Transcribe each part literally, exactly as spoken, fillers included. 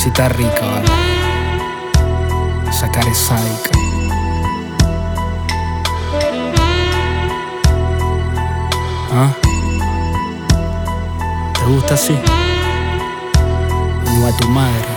sí está rica, vale. Esa cara es sádica. ¿Ah? ¿Te gusta así? Como a tu madre.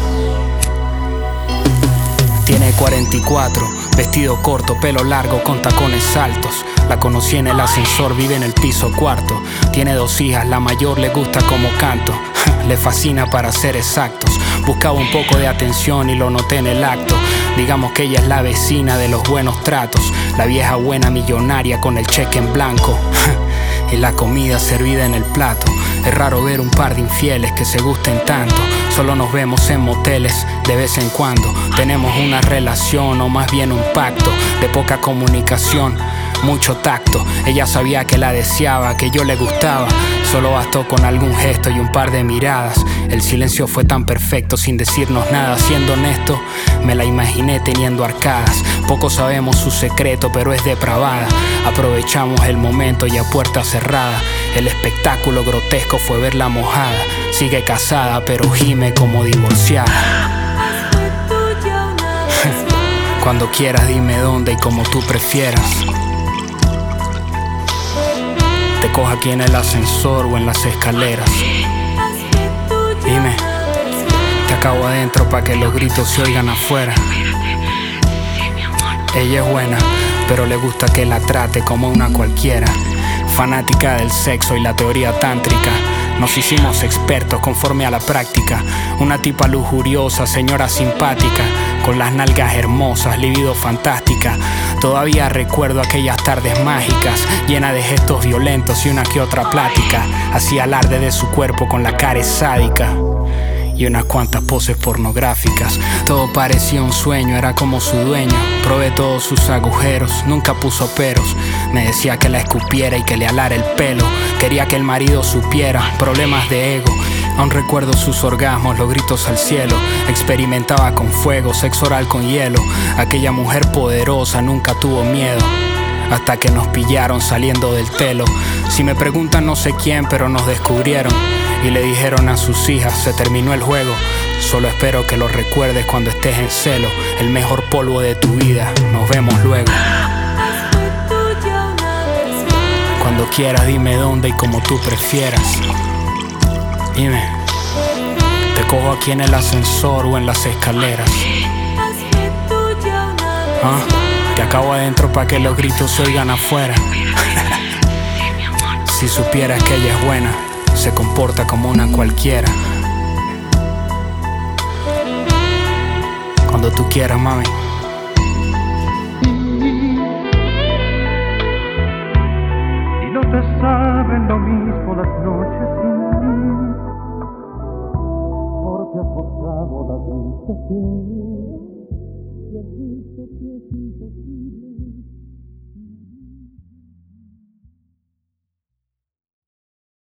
Tiene cuarenta y cuatro, vestido corto, pelo largo con tacones altos. La conocí en el ascensor, vive en el piso cuarto. Tiene dos hijas, la mayor le gusta como canto. Le fascina para ser exactos. Buscaba un poco de atención y lo noté en el acto. Digamos que ella es la vecina de los buenos tratos, la vieja buena millonaria con el cheque en blanco y la comida servida en el plato. Es raro ver un par de infieles que se gusten tanto. Solo nos vemos en moteles de vez en cuando. Tenemos una relación o más bien un pacto de poca comunicación, mucho tacto. Ella sabía que la deseaba, que yo le gustaba. Solo bastó con algún gesto y un par de miradas. El silencio fue tan perfecto sin decirnos nada. Siendo honesto, me la imaginé teniendo arcadas. Poco sabemos su secreto, pero es depravada. Aprovechamos el momento y a puerta cerrada. El espectáculo grotesco fue verla mojada. Sigue casada, pero gime como divorciada. Cuando quieras dime dónde y como tú prefieras. Te cojo aquí en el ascensor o en las escaleras. Dime, te acabo adentro pa' que los gritos se oigan afuera. Ella es buena, pero le gusta que la trate como una cualquiera. Fanática del sexo y la teoría tántrica. Nos hicimos expertos conforme a la práctica. Una tipa lujuriosa, señora simpática, con las nalgas hermosas, libido fantástica. Todavía recuerdo aquellas tardes mágicas, llenas de gestos violentos y una que otra plática. Hacía alarde de su cuerpo con la cara sádica y unas cuantas poses pornográficas. Todo parecía un sueño, era como su dueño. Probé todos sus agujeros, nunca puso peros. Me decía que la escupiera y que le alara el pelo. Quería que el marido supiera, problemas de ego. Aún recuerdo sus orgasmos, los gritos al cielo. Experimentaba con fuego, sexo oral con hielo. Aquella mujer poderosa nunca tuvo miedo, hasta que nos pillaron saliendo del telo. Si me preguntan no sé quién, pero nos descubrieron y le dijeron a sus hijas, se terminó el juego. Solo espero que lo recuerdes cuando estés en celo. El mejor polvo de tu vida, nos vemos luego. Cuando quieras dime dónde y como tú prefieras. Dime, te cojo aquí en el ascensor o en las escaleras. ¿Ah? Te acabo adentro pa' que los gritos se oigan afuera. Si supieras que ella es buena, se comporta como una cualquiera. Cuando tú quieras, mami. Y no te saben lo mismo las noches sin mí, porque has borrado la vista y has visto que es imposible.